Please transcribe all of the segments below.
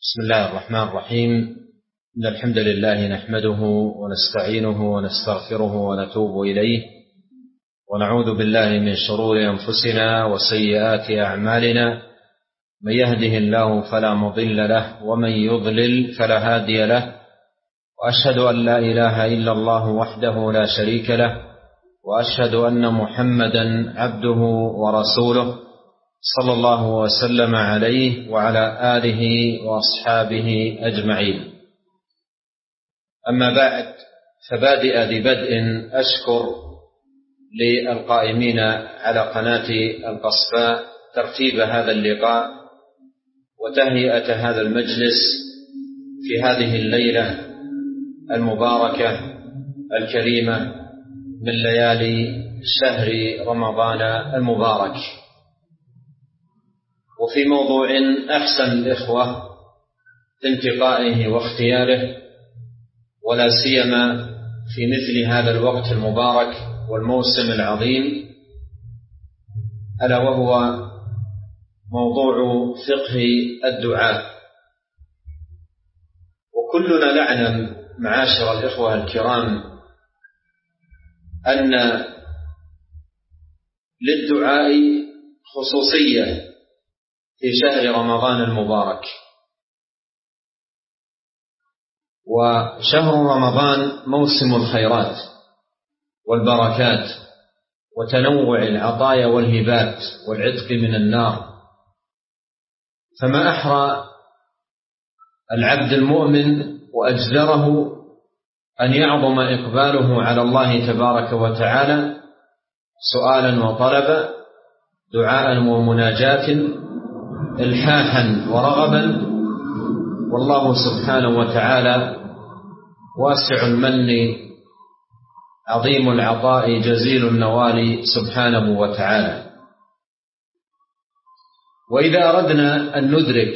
بسم الله الرحمن الرحيم. إن الحمد لله نحمده ونستعينه ونستغفره ونتوب إليه، ونعوذ بالله من شرور أنفسنا وسيئات أعمالنا. من يهده الله فلا مضل له، ومن يضلل فلا هادي له. وأشهد أن لا إله إلا الله وحده لا شريك له، وأشهد أن محمدا عبده ورسوله صلى الله وسلم عليه وعلى آله وأصحابه أجمعين. أما بعد، فبادئ ببدء أشكر للقائمين على قناة القصباء ترتيب هذا اللقاء وتهيئة هذا المجلس في هذه الليلة المباركة الكريمة من ليالي شهر رمضان المبارك. وفي موضوع أحسن الإخوة في انتقائه واختياره، ولا سيما في مثل هذا الوقت المبارك والموسم العظيم، ألا وهو موضوع فقه الدعاء. وكلنا نعلم معاشر الإخوة الكرام أن للدعاء خصوصية في شهر رمضان المبارك. وشهر رمضان موسم الخيرات والبركات وتنوع العطايا والهبات والعتق من النار، فما أحرى العبد المؤمن وأجدره أن يعظم إقباله على الله تبارك وتعالى سؤالا وطلبا، دعاء ومناجاة، إلحاحا ورغبا. والله سبحانه وتعالى واسع المن عظيم العطاء جزيل النوال سبحانه وتعالى. وإذا أردنا أن ندرك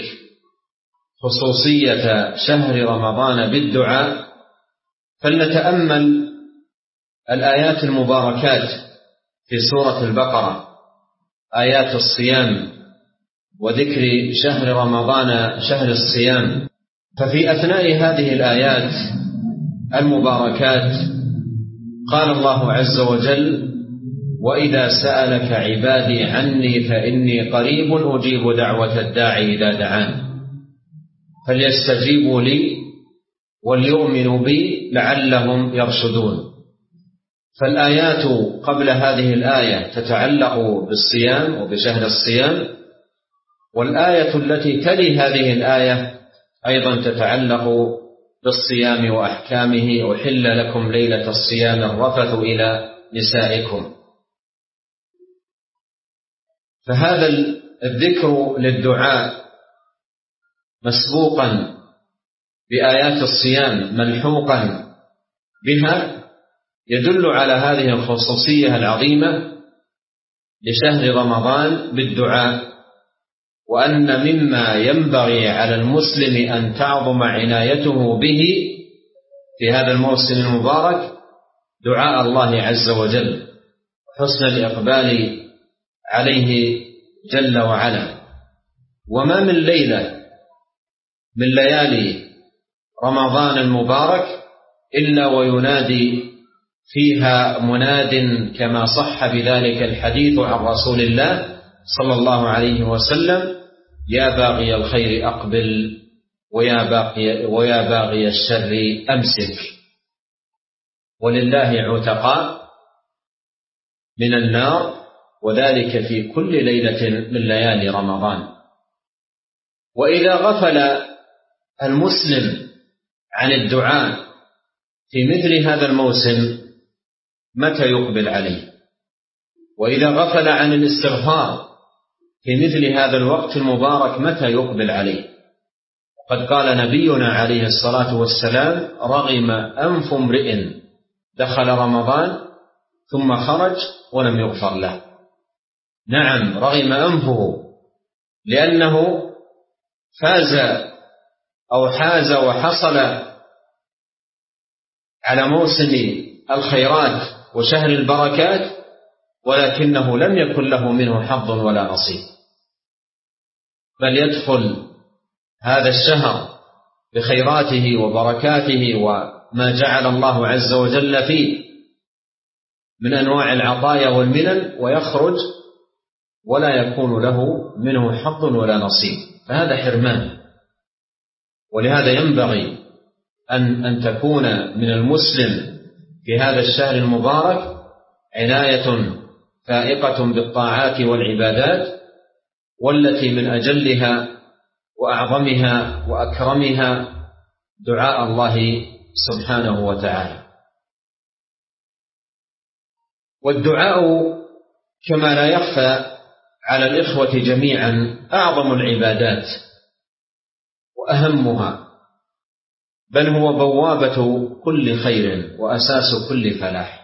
خصوصية شهر رمضان بالدعاء، فلنتأمل الآيات المباركات في سورة البقرة، آيات الصيام وذكر شهر رمضان شهر الصيام. ففي أثناء هذه الآيات المباركات قال الله عز وجل: وإذا سألك عبادي عني فإني قريب أجيب دعوة الداعي إذا دعان فليستجيبوا لي وليؤمنوا بي لعلهم يرشدون. فالآيات قبل هذه الآية تتعلق بالصيام وبشهر الصيام، والآية التي تلي هذه الآية أيضا تتعلق بالصيام وأحكامه: أحل لكم ليلة الصيام الرفث إلى نسائكم. فهذا الذكر للدعاء مسبوقا بآيات الصيام ملحوقا بها يدل على هذه الخصوصية العظيمة لشهر رمضان بالدعاء، وأن مما ينبغي على المسلم أن تعظم عنايته به في هذا الموسم المبارك دعاء الله عز وجل، حسن الإقبال عليه جل وعلا. وما من ليلة من ليالي رمضان المبارك إلا وينادي فيها مناد، كما صح بذلك الحديث عن رسول الله صلى الله عليه وسلم: يا باغي الخير أقبل ويا باغي الشر أمسك. ولله عتقاء من النار، وذلك في كل ليلة من ليالي رمضان. وإذا غفل المسلم عن الدعاء في مثل هذا الموسم متى يقبل عليه؟ وإذا غفل عن الاستغفار في مثل هذا الوقت المبارك متى يقبل عليه؟ وقد قال نبينا عليه الصلاة والسلام: رغم أنف امرئ دخل رمضان ثم خرج ولم يغفر له. نعم، رغم أنفه، لأنه فاز أو حاز وحصل على موسم الخيرات وشهر البركات، ولكنه لم يكن له منه حظ ولا نصيب، بل يدخل هذا الشهر بخيراته وبركاته وما جعل الله عز وجل فيه من أنواع العطايا والمنن، ويخرج ولا يكون له منه حظ ولا نصيب، فهذا حرمان. ولهذا ينبغي أن تكون من المسلم في هذا الشهر المبارك عناية فائقة بالطاعات والعبادات، والتي من أجلها وأعظمها وأكرمها دعاء الله سبحانه وتعالى. والدعاء كما لا يخفى على الإخوة جميعا أعظم العبادات وأهمها، بل هو بوابة كل خير وأساس كل فلاح.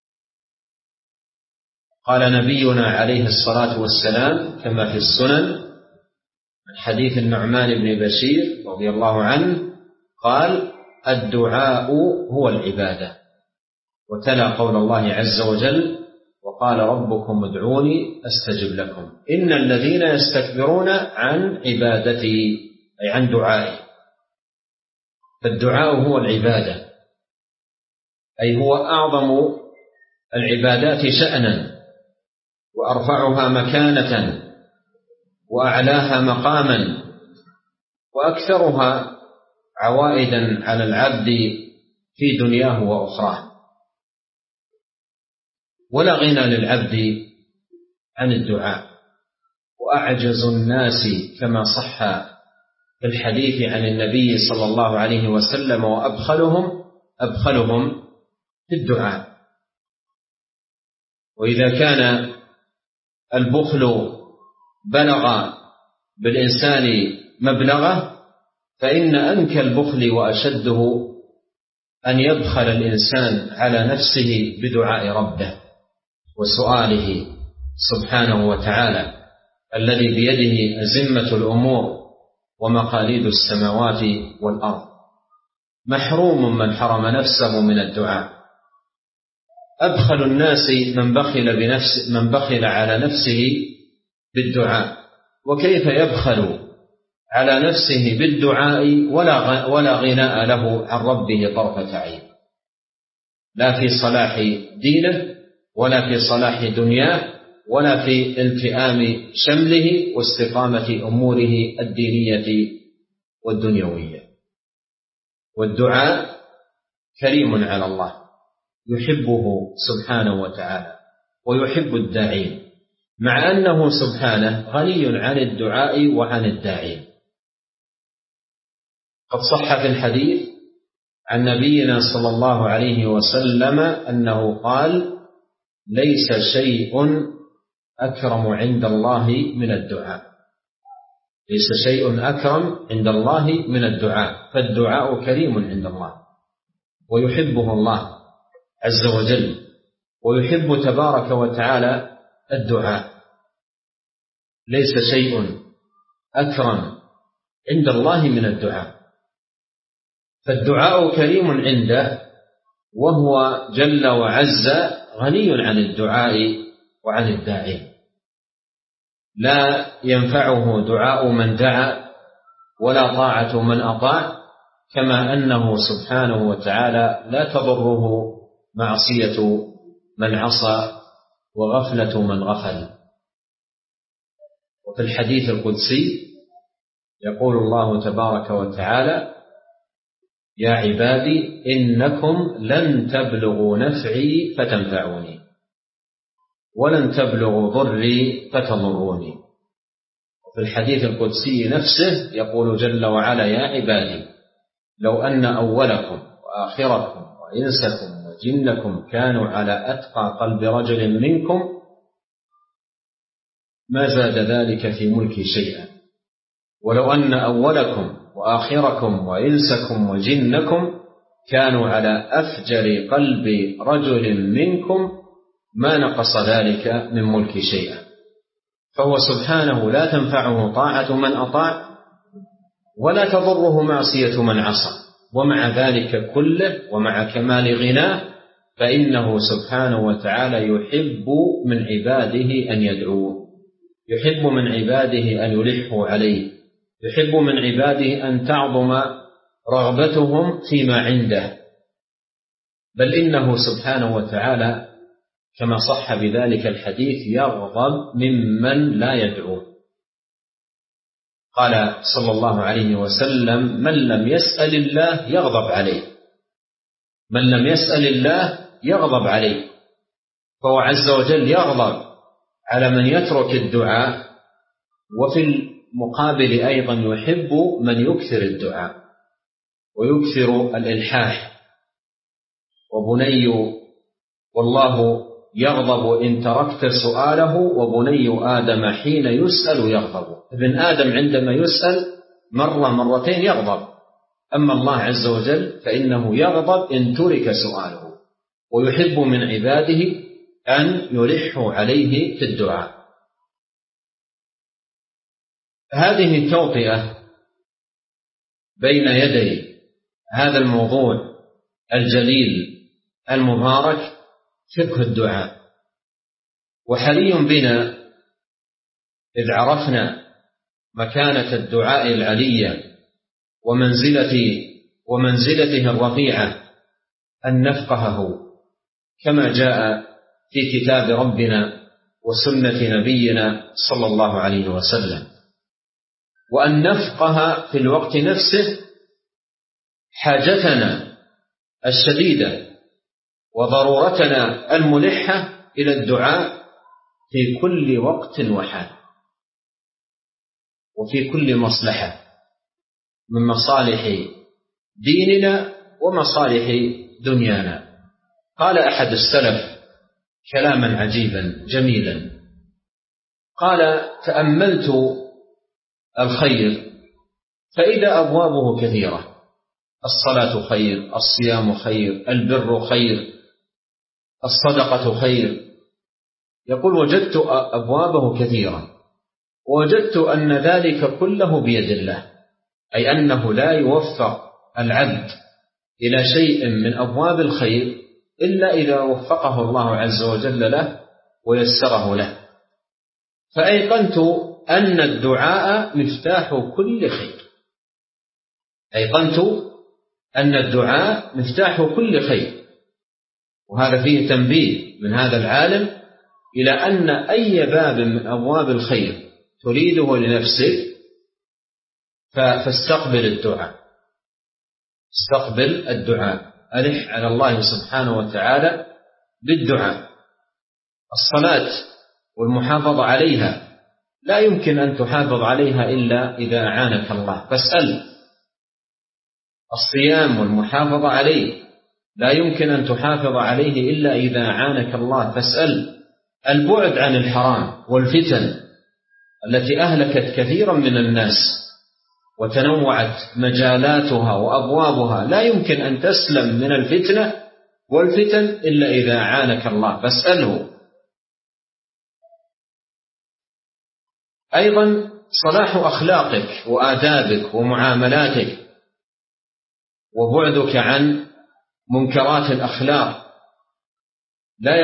قال نبينا عليه الصلاة والسلام كما في السنن من حديث النعمان بن بشير رضي الله عنه قال: الدعاء هو العبادة. وتلا قول الله عز وجل: وقال ربكم ادعوني أستجب لكم إن الذين يستكبرون عن عبادتي، أي عن دعائي. فالدعاء هو العبادة، أي هو أعظم العبادات شأنا وأرفعها مكانة وأعلاها مقاما وأكثرها عوائدا على العبد في دنياه وأخراه. ولا غنى للعبد عن الدعاء، وأعجز الناس كما صح في الحديث عن النبي صلى الله عليه وسلم وأبخلهم في الدعاء. وإذا كان البخل بلغ بالإنسان مبلغه، فإن أنكى البخل وأشده أن يبخل الإنسان على نفسه بدعاء ربه وسؤاله سبحانه وتعالى الذي بيده أزمة الأمور ومقاليد السماوات والأرض. محروم من حرم نفسه من الدعاء. أبخل الناس من بخل على نفسه بالدعاء. وكيف يبخل على نفسه بالدعاء ولا غناء له عن ربه طرفة عين، لا في صلاح دينه ولا في صلاح دنياه ولا في التئام شمله واستقامة أموره الدينية والدنيوية. والدعاء كريم على الله، يحبه سبحانه وتعالى ويحب الداعين، مع أنه سبحانه غني عن الدعاء وعن الداعين. قد صح في الحديث عن نبينا صلى الله عليه وسلم أنه قال: ليس شيء أكرم عند الله من الدعاء. ليس شيء أكرم عند الله من الدعاء. فالدعاء كريم عند الله ويحبه الله عز وجل، ويحب تبارك وتعالى الدعاء. ليس شيء أكرم عند الله من الدعاء. فالدعاء كريم عنده، وهو جل وعز غني عن الدعاء وعن الداعين. لا ينفعه دعاء من دعا ولا طاعة من أطاع، كما أنه سبحانه وتعالى لا تضره معصية من عصى وغفلة من غفل. وفي الحديث القدسي يقول الله تبارك وتعالى: يا عبادي إنكم لن تبلغوا نفعي فتنفعوني ولن تبلغوا ضري فتضروني. وفي الحديث القدسي نفسه يقول جل وعلا: يا عبادي لو أن أولكم وآخركم وإنسكم وجنكم كانوا على أتقى قلب رجل منكم ما زاد ذلك في ملكي شيئا، ولو أن أولكم وآخركم وإنسكم وجنكم كانوا على أفجر قلب رجل منكم ما نقص ذلك من ملك شيئا. فهو سبحانه لا تنفعه طاعة من أطاع ولا تضره معصية من عصى، ومع ذلك كله ومع كمال غناه فإنه سبحانه وتعالى يحب من عباده أن يدعوه، يحب من عباده أن يلحوا عليه يحب من عباده أن تعظم رغبتهم فيما عنده، بل إنه سبحانه وتعالى كما صح بذلك الحديث يغضب ممن لا يدعو. قال صلى الله عليه وسلم: من لم يسأل الله يغضب عليه، من لم يسأل الله يغضب عليه. فهو عز وجل يغضب على من يترك الدعاء، وفي المقابل أيضا يحب من يكثر الدعاء ويكثر الإلحاح. وبني والله يغضب إن تركت سؤاله، وبني آدم حين يسأل يغضب. ابن آدم عندما يسأل مرة مرتين يغضب، أما الله عز وجل فإنه يغضب إن ترك سؤاله، ويحب من عباده أن يلحوا عليه في الدعاء. هذه توطئة بين يدي هذا الموضوع الجليل المبارك، فقه الدعاء. وحري بنا إذ عرفنا مكانة الدعاء العلية ومنزلته الرفيعة أن نفقهه كما جاء في كتاب ربنا وسنة نبينا صلى الله عليه وسلم، وأن نفقه في الوقت نفسه حاجتنا الشديدة وضرورتنا الملحة إلى الدعاء في كل وقت وحال، وفي كل مصلحة من مصالح ديننا ومصالح دنيانا. قال أحد السلف كلاما عجيبا جميلا، قال: تأملت الخير فإذا أبوابه كثيرة، الصلاة خير، الصيام خير، البر خير، الصدقة خير. يقول: وجدت أبوابه كثيرة، ووجدت أن ذلك كله بيد الله، أي أنه لا يوفق العبد إلى شيء من أبواب الخير إلا إذا وفقه الله عز وجل له ويسره له. فأيقنت أن الدعاء مفتاح كل خير، أيقنت أن الدعاء مفتاح كل خير. وهذا فيه تنبيه من هذا العالم إلى أن أي باب من أبواب الخير تريده لنفسك فاستقبل الدعاء، استقبل الدعاء، ألح على الله سبحانه وتعالى بالدعاء. الصلاة والمحافظة عليها لا يمكن أن تحافظ عليها إلا إذا أعانك الله، فاسأل. الصيام والمحافظة عليه لا يمكن أن تحافظ عليه إلا إذا أعانك الله، فاسأل. البعد عن الحرام والفتن التي أهلكت كثيرا من الناس وتنوعت مجالاتها وأبوابها، لا يمكن أن تسلم من الفتنة والفتن إلا إذا أعانك الله، فاسأله. أيضا صلاح أخلاقك وآدابك ومعاملاتك، وبعدك عن منكرات الأخلاق، لا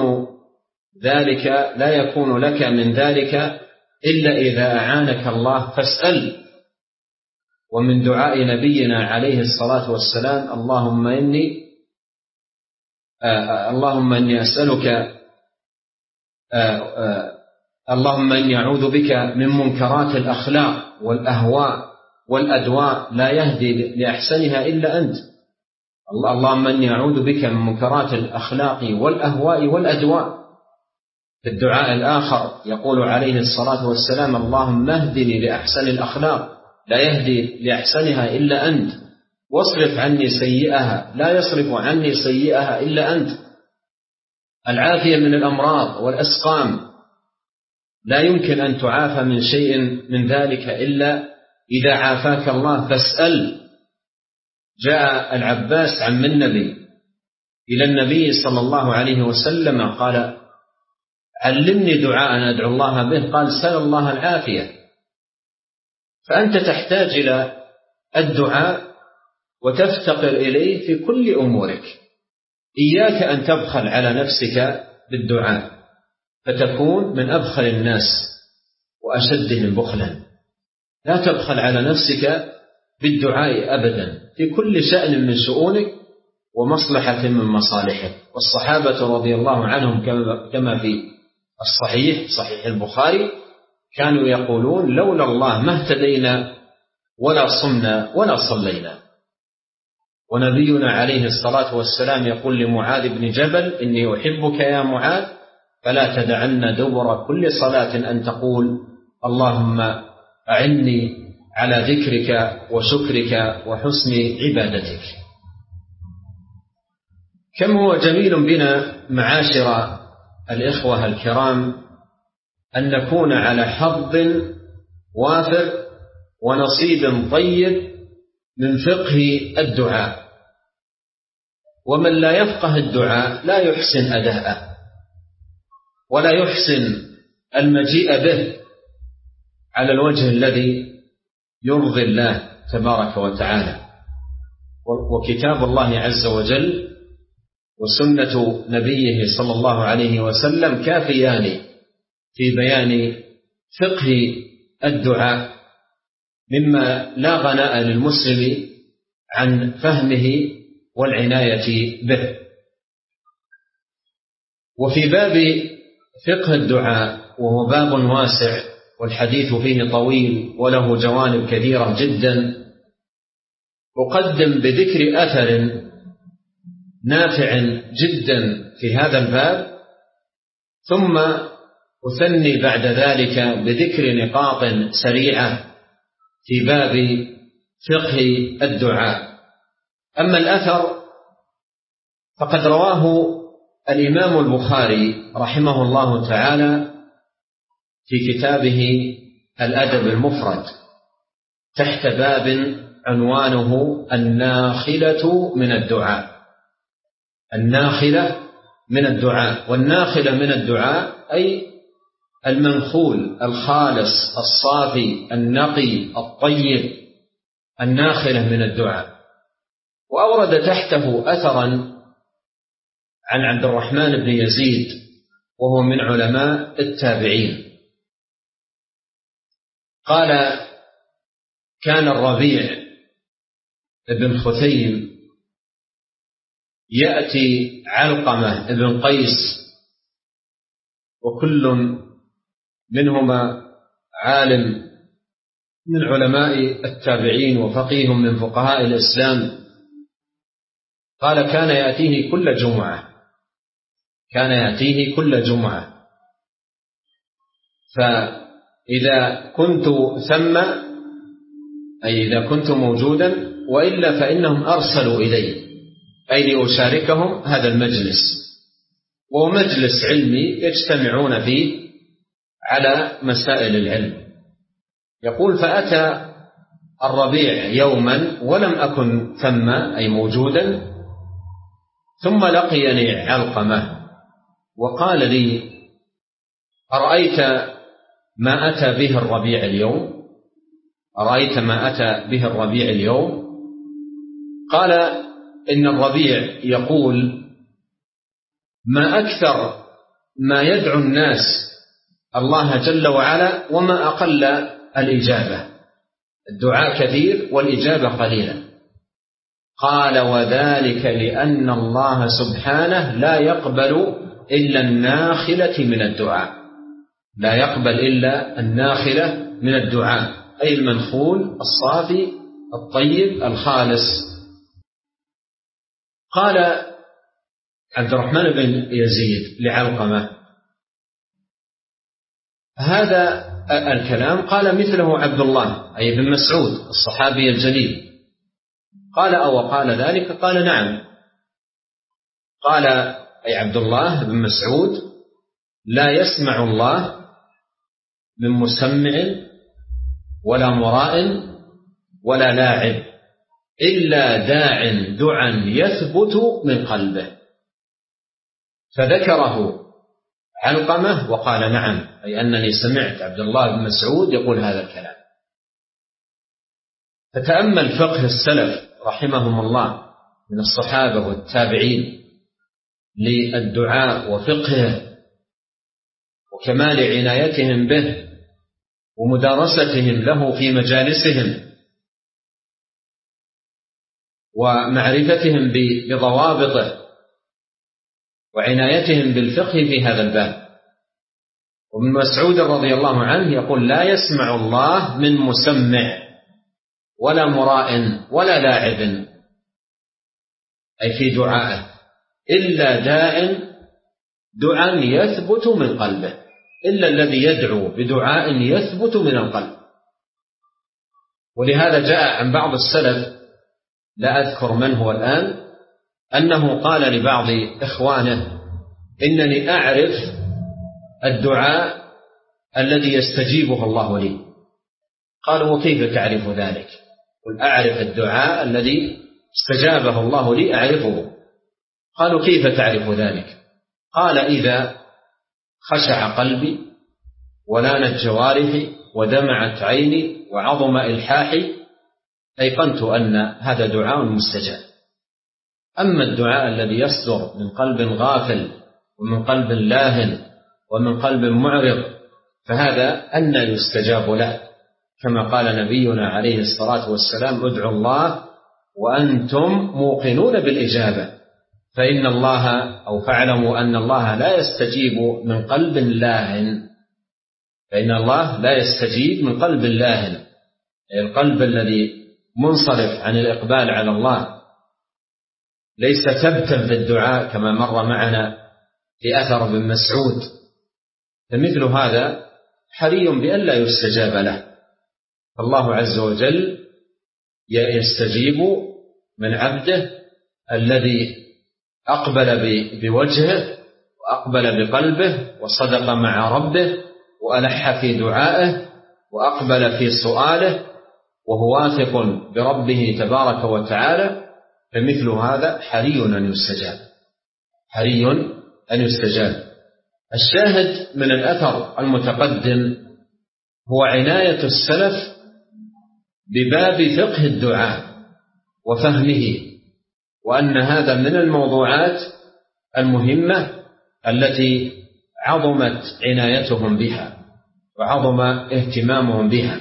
يكون لك من ذلك إلا إذا أعانك الله، فاسأل. ومن دعاء نبينا عليه الصلاة والسلام: اللهم إني أعوذ بك من منكرات الأخلاق والأهواء والأدواء لا يهدي لأحسنها إلا أنت. اللهم إني أعوذ بك من منكرات الأخلاق والأهواء والأدواء. في الدعاء الآخر يقول عليه الصلاة والسلام: اللهم اهدني لأحسن الأخلاق لا يهدي لأحسنها إلا أنت، واصرف عني سيئها لا يصرف عني سيئها إلا أنت. العافية من الأمراض والأسقام لا يمكن أن تعافى من شيء من ذلك إلا إذا عافاك الله، فاسأل. جاء العباس عم النبي إلى النبي صلى الله عليه وسلم قال: علمني دعاء أدعو الله به. قال: سل الله العافية. فأنت تحتاج إلى الدعاء وتفتقر إليه في كل أمورك. إياك أن تبخل على نفسك بالدعاء فتكون من أبخل الناس وأشدهم بخلا. لا تبخل على نفسك بالدعاء أبدا في كل شأن من شؤونك ومصلحة من مصالحك. والصحابة رضي الله عنهم كما في صحيح البخاري كانوا يقولون لولا الله ما اهتدينا ولا صمنا ولا صلينا. ونبينا عليه الصلاة والسلام يقول لمعاذ بن جبل إني أحبك يا معاذ فلا تدعن دبر كل صلاة أن تقول اللهم أعني على ذكرك وشكرك وحسن عبادتك. كم هو جميل بنا معاشر الإخوة الكرام أن نكون على حظ وافر ونصيب طيب من فقه الدعاء. ومن لا يفقه الدعاء لا يحسن أداءه ولا يحسن المجيء به على الوجه الذي يرضي الله تبارك وتعالى. وكتاب الله عز وجل وسنة نبيه صلى الله عليه وسلم كافيان في بيان فقه الدعاء مما لا غناء للمسلم عن فهمه والعناية به. وفي باب فقه الدعاء وهو باب واسع والحديث فيه طويل وله جوانب كثيرة جدا، أقدم بذكر أثر نافع جدا في هذا الباب، ثم أثني بعد ذلك بذكر نقاط سريعة في باب فقه الدعاء. أما الأثر فقد رواه الإمام البخاري رحمه الله تعالى في كتابه الأدب المفرد تحت باب عنوانه الناخلة من الدعاء. الناخلة من الدعاء، والناخلة من الدعاء أي المنخول الخالص الصافي النقي الطيب، الناخلة من الدعاء. وأورد تحته أثرا عن عبد الرحمن بن يزيد وهو من علماء التابعين قال: كان الربيع بن خثيم يأتي علقمة بن قيس وكل منهما عالم من علماء التابعين وفقيه من فقهاء الإسلام، قال كان يأتيه كل جمعة، فإذا كنت ثم أي إذا كنت موجودا، وإلا فإنهم أرسلوا إلي أي لأشاركهم هذا المجلس، وهو مجلس علمي يجتمعون فيه على مسائل العلم. يقول: فأتى الربيع يوما ولم أكن ثم أي موجودا، ثم لقيني علقمة وقال لي: أرأيت ما أتى به الربيع اليوم؟ قال: إن الربيع يقول: ما أكثر ما يدعو الناس الله جل وعلا وما أقل الإجابة، الدعاء كثير والإجابة قليلة. قال: وذلك لأن الله سبحانه لا يقبل إلا الناخلة من الدعاء، لا يقبل إلا الناخلة من الدعاء أي المنخول الصافي الطيب الخالص. قال عبد الرحمن بن يزيد لعلقمة: هذا الكلام قال مثله عبد الله أي بن مسعود الصحابي الجليل. قال: أو قال ذلك؟ قال: نعم. قال أي عبد الله بن مسعود: لا يسمع الله من مسمع ولا مراء ولا لاعب إلا داع دعا يثبت من قلبه. فذكره علقمة وقال: نعم، أي أنني سمعت عبد الله بن مسعود يقول هذا الكلام. فتأمل فقه السلف رحمهم الله من الصحابة والتابعين للدعاء وفقهه وكمال عنايتهم به، ومدارستهم له في مجالسهم ومعرفتهم بضوابطه وعنايتهم بالفقه في هذا الباب. وابن مسعود رضي الله عنه يقول: لا يسمع الله من مسمع ولا مراء ولا لاعب، أي في دعائه، إلا دعاء يثبت من قلبه، إلا الذي يدعو بدعاء يثبت من القلب. ولهذا جاء عن بعض السلف، لا أذكر من هو الآن، أنه قال لبعض إخوانه: إنني أعرف الدعاء الذي يستجيبه الله لي. قالوا: وكيف تعرف ذلك؟ قل: أعرف الدعاء الذي استجابه الله لي أعرفه. قالوا: كيف تعرف ذلك؟ قال: إذا خشع قلبي ولانت جوارحي ودمعت عيني وعظم إلحاحي أيقنت أن هذا دعاء مستجاب. أما الدعاء الذي يصدر من قلب غافل ومن قلب لاهن ومن قلب معرض فهذا أن يستجاب له، كما قال نبينا عليه الصلاة والسلام: ادعوا الله وأنتم موقنون بالإجابة، فإن الله أو فاعلموا أن الله لا يستجيب من قلب لاهن، فإن الله لا يستجيب من قلب لاهن، القلب الذي منصرف عن الإقبال على الله، ليس ثبتا في الدعاء كما مر معنا في أثر ابن مسعود. فمثل هذا حري بأن لا يستجاب له. فالله عز وجل يستجيب من عبده الذي أقبل بوجهه وأقبل بقلبه وصدق مع ربه وألح في دعائه وأقبل في سؤاله وهو واثق بربه تبارك وتعالى، فمثل هذا حري أن يستجاب، حري أن يستجاب. الشاهد من الأثر المتقدم هو عناية السلف بباب فقه الدعاء وفهمه، وأن هذا من الموضوعات المهمة التي عظمت عنايتهم بها وعظم اهتمامهم بها.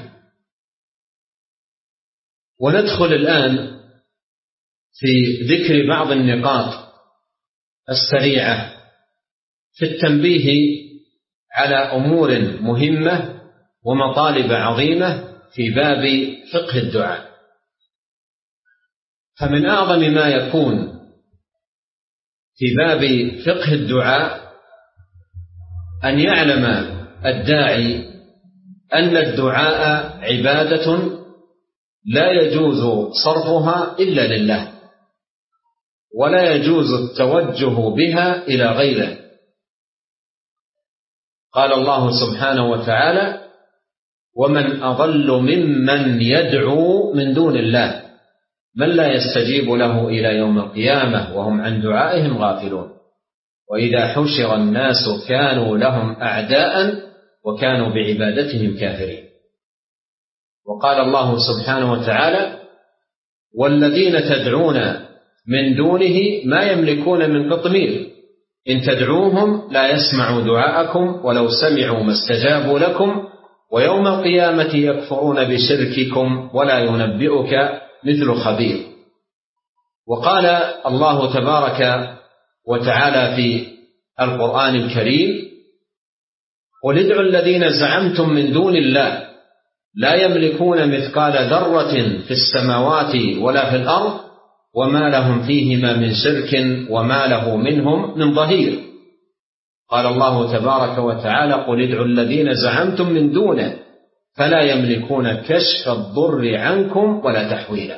وندخل الآن في ذكر بعض النقاط السريعة في التنبيه على أمور مهمة ومطالب عظيمة في باب فقه الدعاء. فمن أعظم ما يكون في باب فقه الدعاء أن يعلم الداعي أن الدعاء عبادة لا يجوز صرفها إلا لله، ولا يجوز التوجه بها إلى غيره. قال الله سبحانه وتعالى: ومن أضل ممن يدعو من دون الله من لا يستجيب له إلى يوم القيامة وهم عن دعائهم غافلون وإذا حشر الناس كانوا لهم أعداء وكانوا بعبادتهم كافرين. وقال الله سبحانه وتعالى: والذين تدعون من دونه ما يملكون من قطمير إن تدعوهم لا يسمعوا دعاءكم ولو سمعوا ما استجابوا لكم ويوم القيامة يكفرون بشرككم ولا ينبئك مثل خبير. وقال الله تبارك وتعالى في القرآن الكريم: قل ادعوا الذين زعمتم من دون الله لا يملكون مثقال ذرة في السماوات ولا في الأرض وما لهم فيهما من شرك وما له منهم من ظهير. قال الله تبارك وتعالى: قل ادعوا الذين زعمتم من دونه فلا يملكون كشف الضر عنكم ولا تحويلا.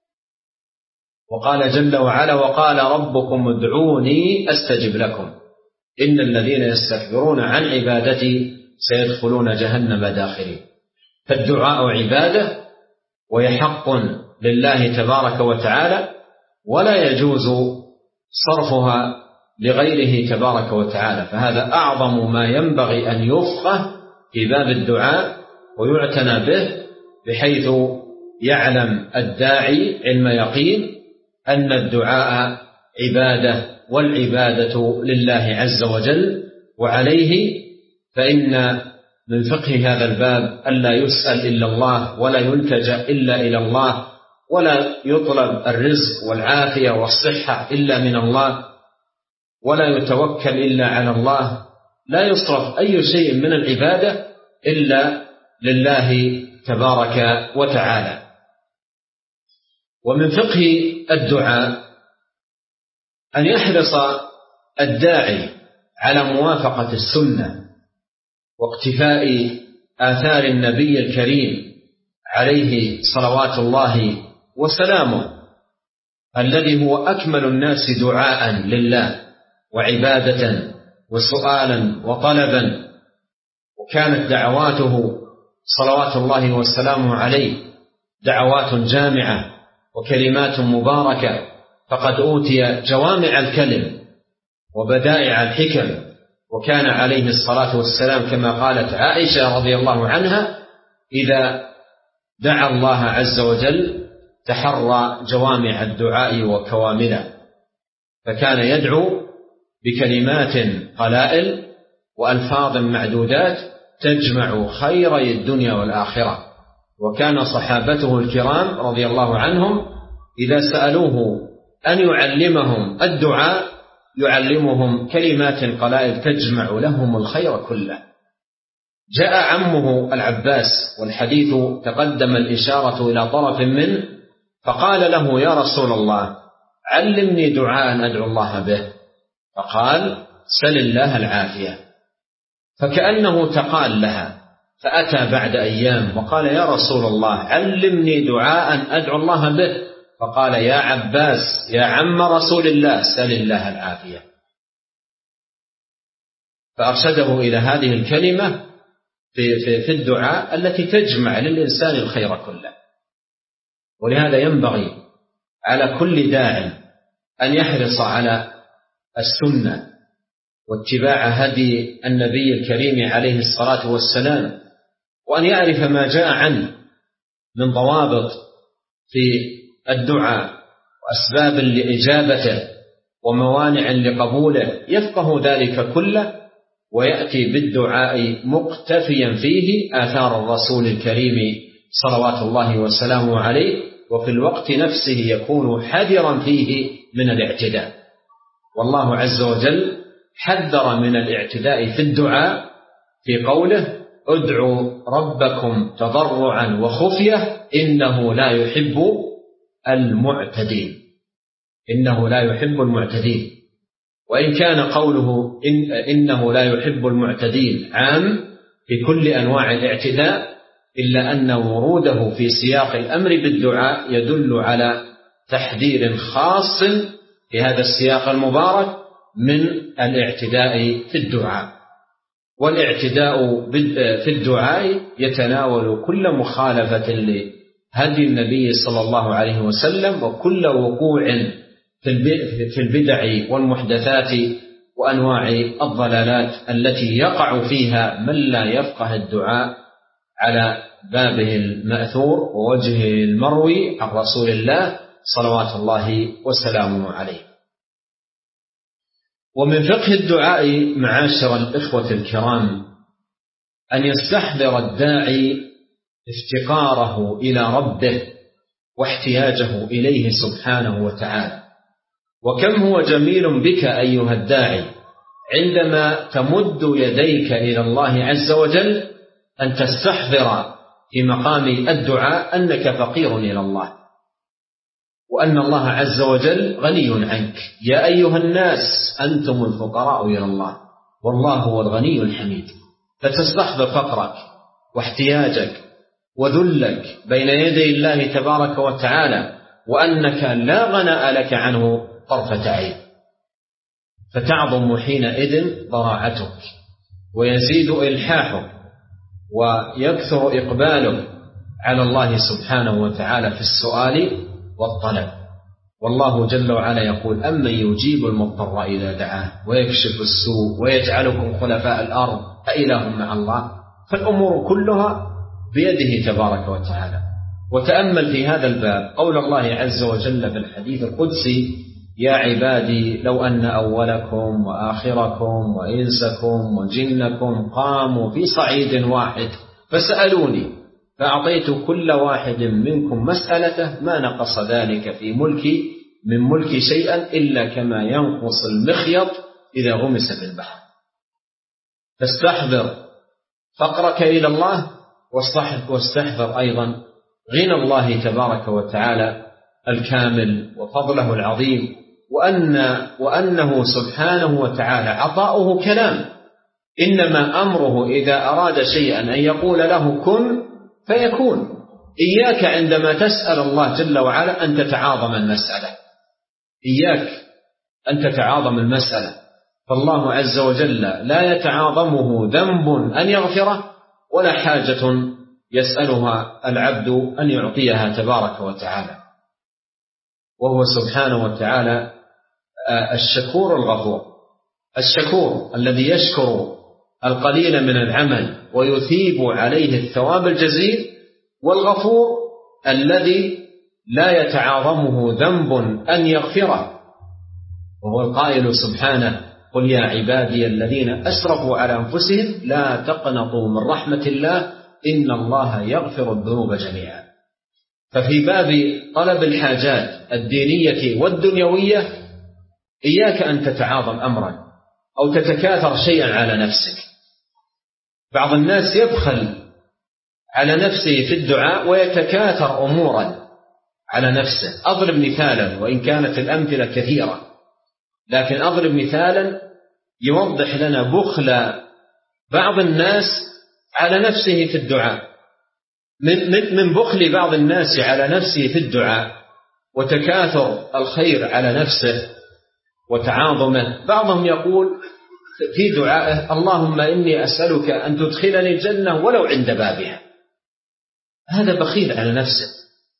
وقال جل وعلا: وقال ربكم ادعوني أستجب لكم إن الذين يستكبرون عن عبادتي سيدخلون جهنم داخرين. فالدعاء عبادة ويحق لله تبارك وتعالى، ولا يجوز صرفها لغيره تبارك وتعالى. فهذا أعظم ما ينبغي أن يفقه في باب الدعاء ويعتنى به، بحيث يعلم الداعي علم يقين أن الدعاء عبادة والعبادة لله عز وجل، وعليه فإن من فقه هذا الباب ألا يسأل إلا الله، ولا يلتجأ إلا إلى الله، ولا يطلب الرزق والعافية والصحة إلا من الله، ولا يتوكل إلا على الله، لا يصرف أي شيء من العبادة إلا لله تبارك وتعالى. ومن فقه الدعاء أن يحرص الداعي على موافقة السنة واقتفاء آثار النبي الكريم عليه صلوات الله وسلامه، الذي هو أكمل الناس دعاء لله وعبادة وسؤالا وطلبا، وكانت دعواته صلوات الله وسلامه عليه دعوات جامعة وكلمات مباركة، فقد أوتي جوامع الكلم وبدائع الحكم، وكان عليه الصلاة والسلام كما قالت عائشة رضي الله عنها إذا دعا الله عز وجل تحرى جوامع الدعاء وكوامله، فكان يدعو بكلمات قلائل وألفاظ معدودات تجمع خيري الدنيا والآخرة. وكان صحابته الكرام رضي الله عنهم إذا سألوه أن يعلمهم الدعاء يعلمهم كلمات قلائل تجمع لهم الخير كله. جاء عمه العباس والحديث تقدم الإشارة إلى طرف منه، فقال له: يا رسول الله، علمني دعاء أدعو الله به. فقال: سل الله العافية. فكأنه تقال لها، فأتى بعد أيام وقال: يا رسول الله، علمني دعاء أدعو الله به. فقال: يا عباس يا عم رسول الله، سل الله العافية. فأرشده إلى هذه الكلمة في الدعاء التي تجمع للإنسان الخير كله. ولهذا ينبغي على كل داع أن يحرص على السنة واتباع هدي النبي الكريم عليه الصلاة والسلام، وأن يعرف ما جاء عنه من ضوابط في الدعاء وأسباب لإجابته وموانع لقبوله، يفقه ذلك كله ويأتي بالدعاء مقتفيا فيه آثار الرسول الكريم صلوات الله وسلامه عليه، وفي الوقت نفسه يكون حذرا فيه من الاعتداء. والله عز وجل حذر من الاعتداء في الدعاء في قوله: ادعوا ربكم تضرعا وخفية إنه لا يحب المعتدين. إنه لا يحب المعتدين. وإن كان قوله إنه لا يحب المعتدين عام في كل أنواع الاعتداء، إلا أن وروده في سياق الأمر بالدعاء يدل على تحذير خاص في هذا السياق المبارك من الاعتداء في الدعاء. والاعتداء في الدعاء يتناول كل مخالفة لهدي النبي صلى الله عليه وسلم، وكل وقوع في البدع والمحدثات وأنواع الضلالات التي يقع فيها من لا يفقه الدعاء على بابه المأثور ووجهه المروي عن رسول الله صلوات الله وسلامه عليه. ومن فقه الدعاء معاشر الإخوة الكرام أن يستحضر الداعي افتقاره إلى ربه واحتياجه إليه سبحانه وتعالى. وكم هو جميل بك أيها الداعي عندما تمد يديك إلى الله عز وجل أن تستحضر في مقام الدعاء أنك فقير إلى الله، وأن الله عز وجل غني عنك. يا أيها الناس أنتم الفقراء إلى الله والله هو الغني الحميد. فتستحضر فقرك واحتياجك وذلك بين يدي الله تبارك وتعالى، وأنك لا غناء لك عنه طرفة عين، فتعظم حينئذ ضراعتك ويزيد إلحاحك ويكثر إقبالك على الله سبحانه وتعالى في السؤال والطلب. والله جل وعلا يقول: أمن يجيب المضطر إذا دعاه ويكشف السوء ويجعلكم خلفاء الأرض أإله مع الله. فالأمور كلها بيده تبارك وتعالى. وتأمل في هذا الباب قول الله عز وجل في الحديث القدسي: يا عبادي لو أن أولكم وآخركم وإنسكم وجنكم قاموا في صعيد واحد فسألوني فأعطيت كل واحد منكم مسألته ما نقص ذلك في ملكي من ملكي شيئا إلا كما ينقص المخيط إذا غمس في البحر. فاستحضر فقرك إلى الله واستحضر أيضا غنى الله تبارك وتعالى الكامل وفضله العظيم، وأنه سبحانه وتعالى عطاؤه كلام، إنما أمره إذا أراد شيئا أن يقول له كن فيكون. إياك عندما تسأل الله جل وعلا أن تتعاظم المسألة، إياك أن تتعاظم المسألة، فالله عز وجل لا يتعاظمه ذنب أن يغفره ولا حاجة يسألها العبد أن يعطيها تبارك وتعالى. وهو سبحانه وتعالى الشكور الغفور، الشكور الذي يشكر القليل من العمل ويثيب عليه الثواب الجزيل، والغفور الذي لا يتعاظمه ذنب أن يغفره، وهو القائل سبحانه قل يا عبادي الذين أسرفوا على أنفسهم لا تقنطوا من رحمة الله إن الله يغفر الذنوب جميعا. ففي باب طلب الحاجات الدينية والدنيوية إياك أن تتعاظم أمرا أو تتكاثر شيئا على نفسك. بعض الناس يبخل على نفسه في الدعاء ويتكاثر أمورا على نفسه. أضرب مثالا وإن كانت الأمثلة كثيرة، لكن أضرب مثالا يوضح لنا بخل بعض الناس على نفسه في الدعاء. من بخل بعض الناس على نفسه في الدعاء وتكاثر الخير على نفسه وتعاظمه، بعضهم يقول في دعائه اللهم إني أسألك أن تدخلني الجنة ولو عند بابها. هذا بخيل على نفسه.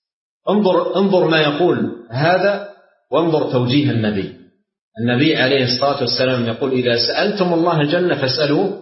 انظر ما يقول هذا وانظر توجيه النبي عليه الصلاة والسلام يقول إذا سألتم الله الجنة فاسألوه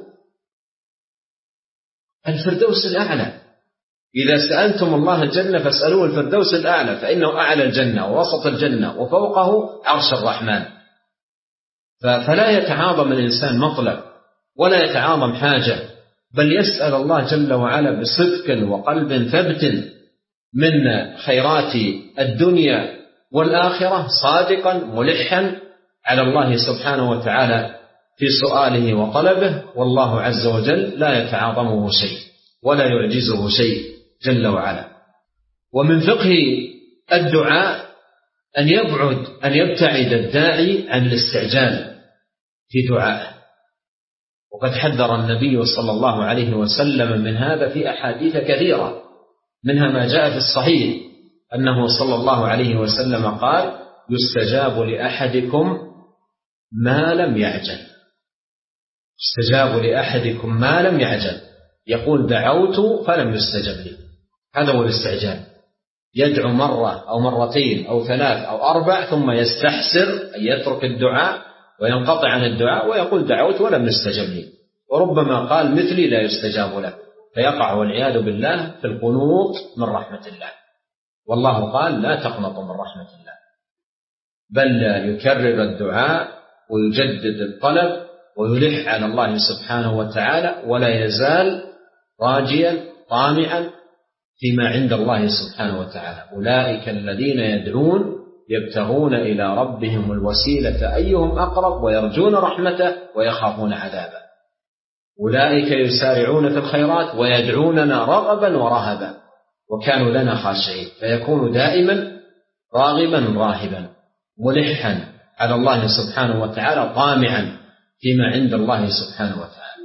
الفردوس الأعلى. إذا سألتم الله الجنة فاسألوه الفردوس الأعلى، فإنه أعلى الجنة ووسط الجنة وفوقه عرش الرحمن. فلا يتعاظم الإنسان مطلب ولا يتعاظم حاجة، بل يسأل الله جل وعلا بصدق وقلب ثبت من خيرات الدنيا والآخرة، صادقا ملحا على الله سبحانه وتعالى في سؤاله وطلبه، والله عز وجل لا يتعاظمه شيء ولا يعجزه شيء جل وعلا. ومن فقه الدعاء أن يبتعد الداعي عن الاستعجال في دعائه، وقد حذر النبي صلى الله عليه وسلم من هذا في أحاديث كثيرة، منها ما جاء في الصحيح أنه صلى الله عليه وسلم قال يستجاب لأحدكم ما لم يعجل. يستجاب لأحدكم ما لم يعجل، يقول دعوت فلم يستجب لي، هذا هو الاستعجال. يدعو مرة أو مرتين أو ثلاث أو أربع ثم يستحسر أن يترك الدعاء وينقطع عن الدعاء ويقول دعوت ولم يستجب لي، وربما قال مثلي لا يستجاب له، فيقع والعياذ بالله في القنوط من رحمة الله. والله قال لا تقنطوا من رحمة الله، بل يكرر الدعاء ويجدد الطلب ويلح على الله سبحانه وتعالى، ولا يزال راجيا طامعا فيما عند الله سبحانه وتعالى. أولئك الذين يدعون يبتغون إلى ربهم الوسيلة أيهم أقرب ويرجون رحمته ويخافون عذابه. أولئك يسارعون في الخيرات ويدعوننا رغبا ورهبا وكانوا لنا خاشعين، فيكون دائما راغبا راهبا ملحا على الله سبحانه وتعالى طامعا فيما عند الله سبحانه وتعالى.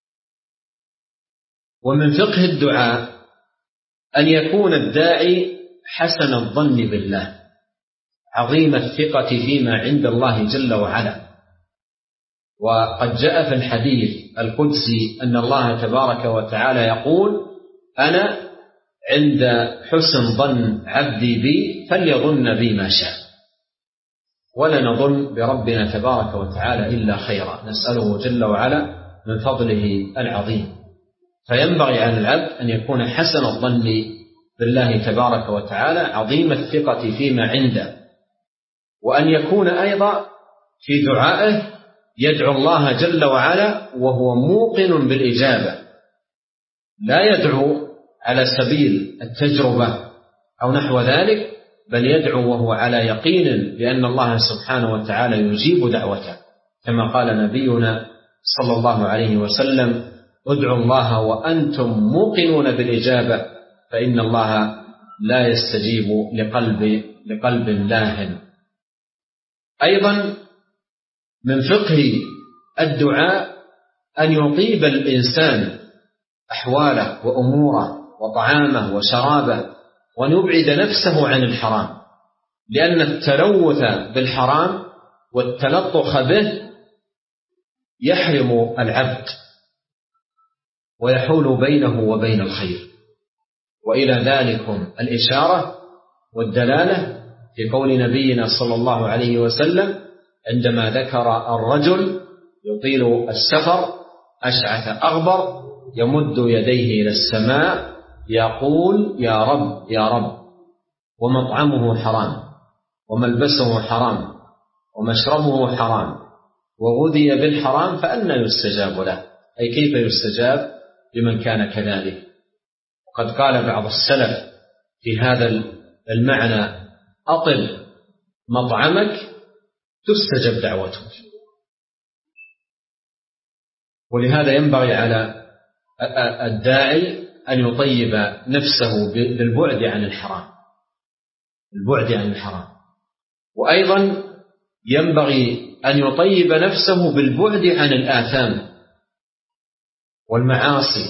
ومن فقه الدعاء أن يكون الداعي حسن الظن بالله عظيم الثقة فيما عند الله جل وعلا. وقد جاء في الحديث القدسي أن الله تبارك وتعالى يقول أنا عند حسن ظن عبدي بي فليظن بي ما شاء، ولا نظن بربنا تبارك وتعالى إلا خيرا، نسأله جل وعلا من فضله العظيم. فينبغي على العبد أن يكون حسن الظن بالله تبارك وتعالى عظيم الثقة فيما عنده، وأن يكون أيضا في دعائه يدعو الله جل وعلا وهو موقن بالإجابة، لا يدعو على سبيل التجربة أو نحو ذلك، بل يدعو وهو على يقين بأن الله سبحانه وتعالى يجيب دعوته، كما قال نبينا صلى الله عليه وسلم: ادعوا الله وأنتم موقنون بالإجابة فإن الله لا يستجيب لقلب لاهٍ. أيضا من فقه الدعاء أن يطيب الإنسان أحواله وأموره وطعامه وشرابه، وأن يبعد نفسه عن الحرام، لأن التلوث بالحرام والتلطخ به يحرم العبد ويحول بينه وبين الخير. وإلى ذلكم الإشارة والدلالة في قول نبينا صلى الله عليه وسلم عندما ذكر الرجل يطيل السفر أشعث أغبر يمد يديه إلى السماء يقول: يا رب يا رب، ومطعمه حرام وملبسه حرام ومشربه حرام وغذي بالحرام فأنى يستجاب له؟ أي كيف يستجاب لمن كان كذلك؟ وقد قال بعض السلف في هذا المعنى: أطب مطعمك تستجب دعوتك. ولهذا ينبغي على الداعي أن يطيب نفسه بالبعد عن الحرام، البعد عن الحرام. وأيضا ينبغي أن يطيب نفسه بالبعد عن الآثام والمعاصي،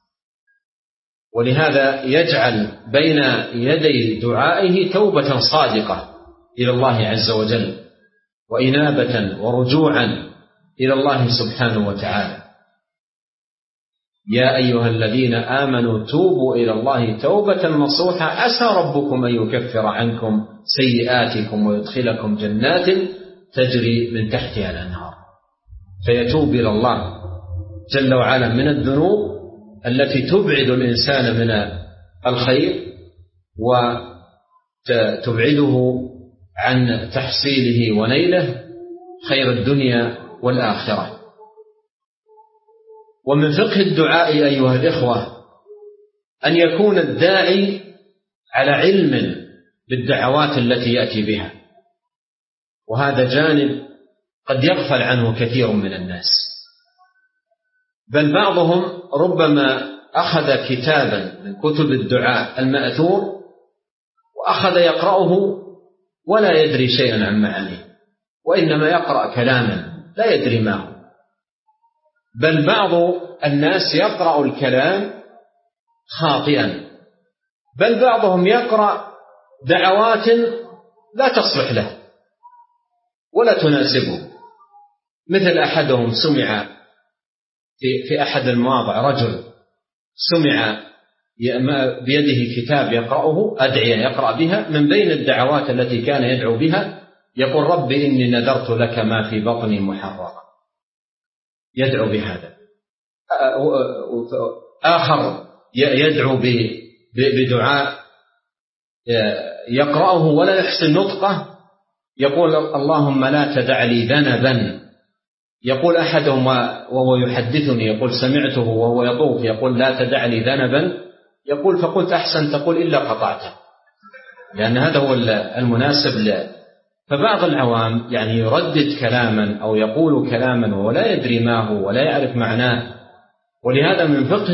ولهذا يجعل بين يدي دعائه توبة صادقة إلى الله عز وجل، وإنابة ورجوعا إلى الله سبحانه وتعالى. يا أيها الذين آمنوا توبوا إلى الله توبة نصوحا عسى ربكم أن يكفر عنكم سيئاتكم ويدخلكم جنات تجري من تحتها الأنهار. فيتوب إلى الله جل وعلا من الذنوب التي تبعد الإنسان من الخير وتبعده عن تحصيله ونيله خير الدنيا والآخرة. ومن فقه الدعاء أيها الإخوة أن يكون الداعي على علم بالدعوات التي يأتي بها، وهذا جانب قد يغفل عنه كثير من الناس، بل بعضهم ربما أخذ كتابا من كتب الدعاء المأثور وأخذ يقرأه ولا يدري شيئا عن معانيه، وإنما يقرأ كلاما لا يدري ما هو. بل بعض الناس يقرأ الكلام خاطئا، بل بعضهم يقرأ دعوات لا تصلح له ولا تناسبه. مثل أحدهم سمع في أحد المواضع رجل سمع بيده كتاب يقرأه أدعية يقرأ بها، من بين الدعوات التي كان يدعو بها يقول: رب إني نذرت لك ما في بطني محررا، يدعو بهذا. آخر يدعو بدعاء يقرأه ولا يحسن نطقه، يقول: اللهم لا تدع لي ذنبا. يقول أحدهم وهو يحدثني يقول: سمعته وهو يطوف يقول: لا تدع لي ذنبا. يقول: فقلت: أحسن تقول إلا قطعته، لأن هذا هو المناسب له. فبعض العوام يعني يردد كلاما أو يقول كلاما ولا يدري ما هو ولا يعرف معناه. ولهذا من فقه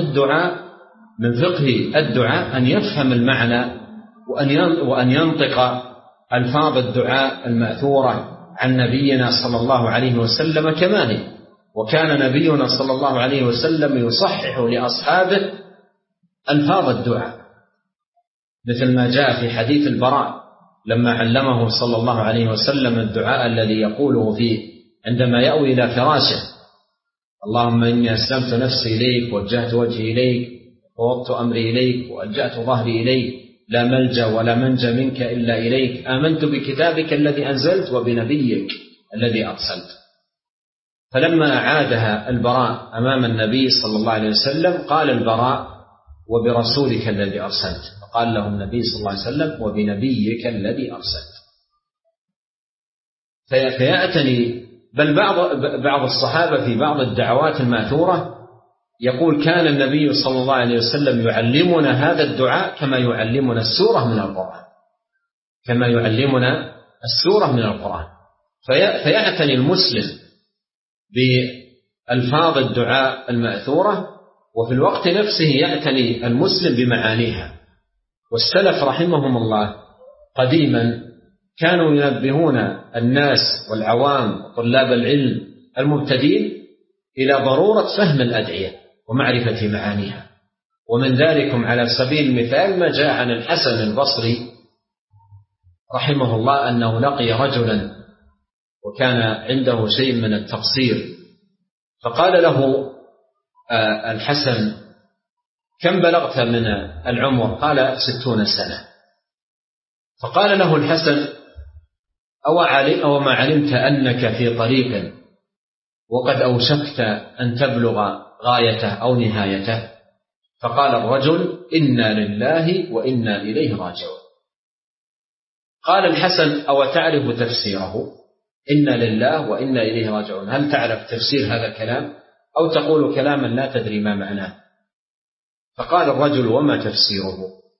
الدعاء أن يفهم المعنى وأن ينطق ألفاظ الدعاء المأثورة عن نبينا صلى الله عليه وسلم كما هي. وكان نبينا صلى الله عليه وسلم يصحح لأصحابه ألفاظ الدعاء، مثل ما جاء في حديث البراء لما علمه صلى الله عليه وسلم الدعاء الذي يقوله فيه عندما يأوي إلى فراشه: اللهم إني أسلمت نفسي إليك ووجهت وجهي إليك ووضت أمري إليك وألجأت ظهري إليك لا ملجأ ولا منجى منك إلا إليك آمنت بكتابك الذي أنزلت وبنبيك الذي أرسلت. فلما أعادها البراء أمام النبي صلى الله عليه وسلم قال البراء: وبرسولك الذي أرسلت. فقال له النبي صلى الله عليه وسلم: وبنبيك الذي أرسلت. فيعتني. بل بعض الصحابة في بعض الدعوات الماثورة يقول كان النبي صلى الله عليه وسلم يعلمنا هذا الدعاء كما يعلمنا السورة من القرآن، كما يعلمنا السورة من القرآن. فيعتني المسلم بألفاظ الدعاء المأثورة، وفي الوقت نفسه يعتني المسلم بمعانيها. والسلف رحمهم الله قديما كانوا ينبهون الناس والعوام وطلاب العلم المبتدئين إلى ضرورة فهم الأدعية ومعرفة معانيها. ومن ذلكم على سبيل المثال ما جاء عن الحسن البصري رحمه الله أنه لقي رجلا وكان عنده شيء من التقصير، فقال له الحسن: كم بلغت من العمر؟ قال: 60 سنة. فقال له الحسن: أو ما علمت أنك في طريق وقد أوشكت أن تبلغ غايته أو نهايته؟ فقال الرجل: إنا لله وإنا إليه راجعون. قال الحسن: أو تعرف تفسيره؟ إنا لله وإنا إليه راجعون، هل تعرف تفسير هذا الكلام أو تقول كلاما لا تدري ما معناه؟ فقال الرجل: وما تفسيره؟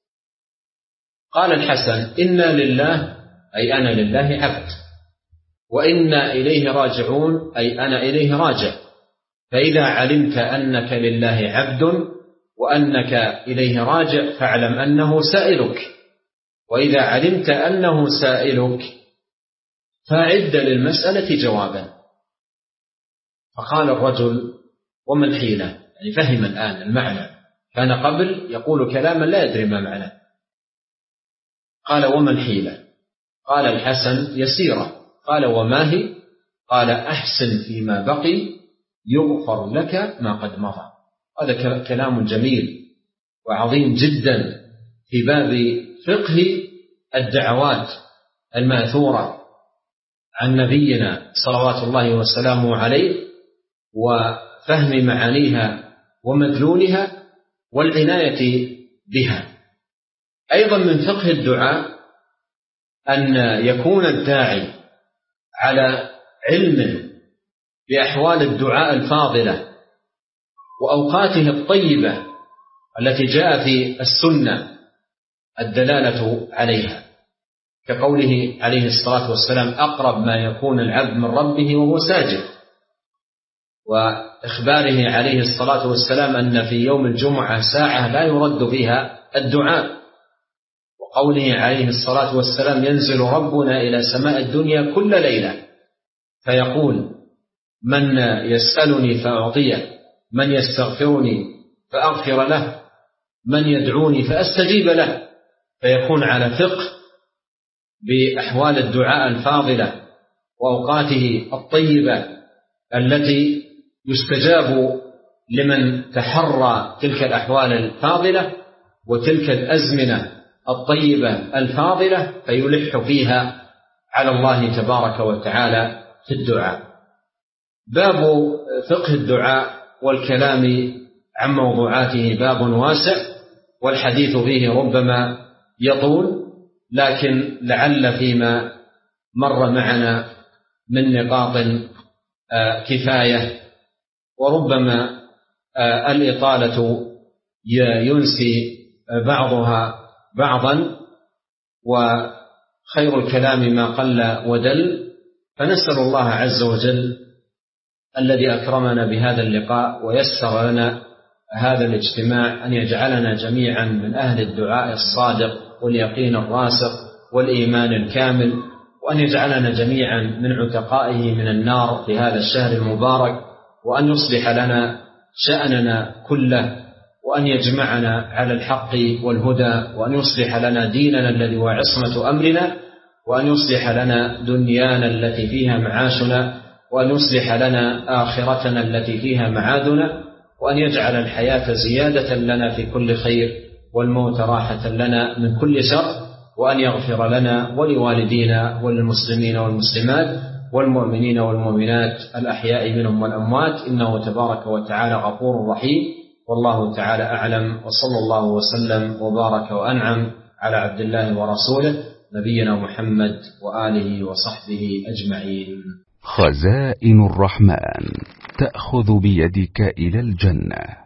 قال الحسن: إنا لله أي أنا لله عبد، وإنا إليه راجعون أي أنا إليه راجع. فإذا علمت أنك لله عبد وأنك إليه راجع فاعلم أنه سائلك، وإذا علمت أنه سائلك فأعد للمسألة جوابا. فقال الرجل: وما الحيلة؟ يعني فهم الآن المعنى، كان قبل يقول كلاما لا يدري ما معناه. قال: وما الحيلة؟ قال الحسن: يسيرة. قال: وما هي؟ قال: أحسن فيما بقي يغفر لك ما قد مضى. هذا كلام جميل وعظيم جدا في باب فقه الدعوات الماثورة عن نبينا صلوات الله وسلامه عليه، وفهم معانيها ومدلولها والعناية بها. أيضا من فقه الدعاء أن يكون الداعي على علم بأحوال الدعاء الفاضلة وأوقاته الطيبة التي جاء في السنة الدلالة عليها، كقوله عليه الصلاة والسلام: أقرب ما يكون العبد من ربه وهو ساجد، وإخباره عليه الصلاة والسلام أن في يوم الجمعة ساعة لا يرد فيها الدعاء، وقوله عليه الصلاة والسلام: ينزل ربنا إلى سماء الدنيا كل ليلة فيقول: من يسألني فأعطيه، من يستغفرني فأغفر له، من يدعوني فأستجيب له. فيكون على فقه بأحوال الدعاء الفاضلة وأوقاته الطيبة التي يستجاب لمن تحرى تلك الأحوال الفاضلة وتلك الأزمنة الطيبة الفاضلة، فيلح فيها على الله تبارك وتعالى في الدعاء. باب فقه الدعاء والكلام عن موضوعاته باب واسع، والحديث فيه ربما يطول، لكن لعل فيما مر معنا من نقاط كفاية، وربما الإطالة ينسي بعضها بعضا، وخير الكلام ما قل ودل. فنسأل الله عز وجل الذي أكرمنا بهذا اللقاء ويسر لنا هذا الاجتماع أن يجعلنا جميعا من أهل الدعاء الصادق واليقين الراسخ والإيمان الكامل، وأن يجعلنا جميعا من عتقائه من النار في هذا الشهر المبارك، وأن يصلح لنا شأننا كله، وأن يجمعنا على الحق والهدى، وأن يصلح لنا ديننا الذي هو عصمة أمرنا، وأن يصلح لنا دنيانا التي فيها معاشنا، وأن يصلح لنا آخرتنا التي فيها معادنا، وأن يجعل الحياة زيادة لنا في كل خير والموت راحة لنا من كل شر، وأن يغفر لنا ولوالدينا وللمسلمين والمسلمات والمؤمنين والمؤمنات الأحياء منهم والأموات، إنه تبارك وتعالى غفور رحيم. والله تعالى أعلم، وصلى الله وسلم وبارك وأنعم على عبد الله ورسوله نبينا محمد وآله وصحبه أجمعين. خزائن الرحمن تأخذ بيدك إلى الجنة.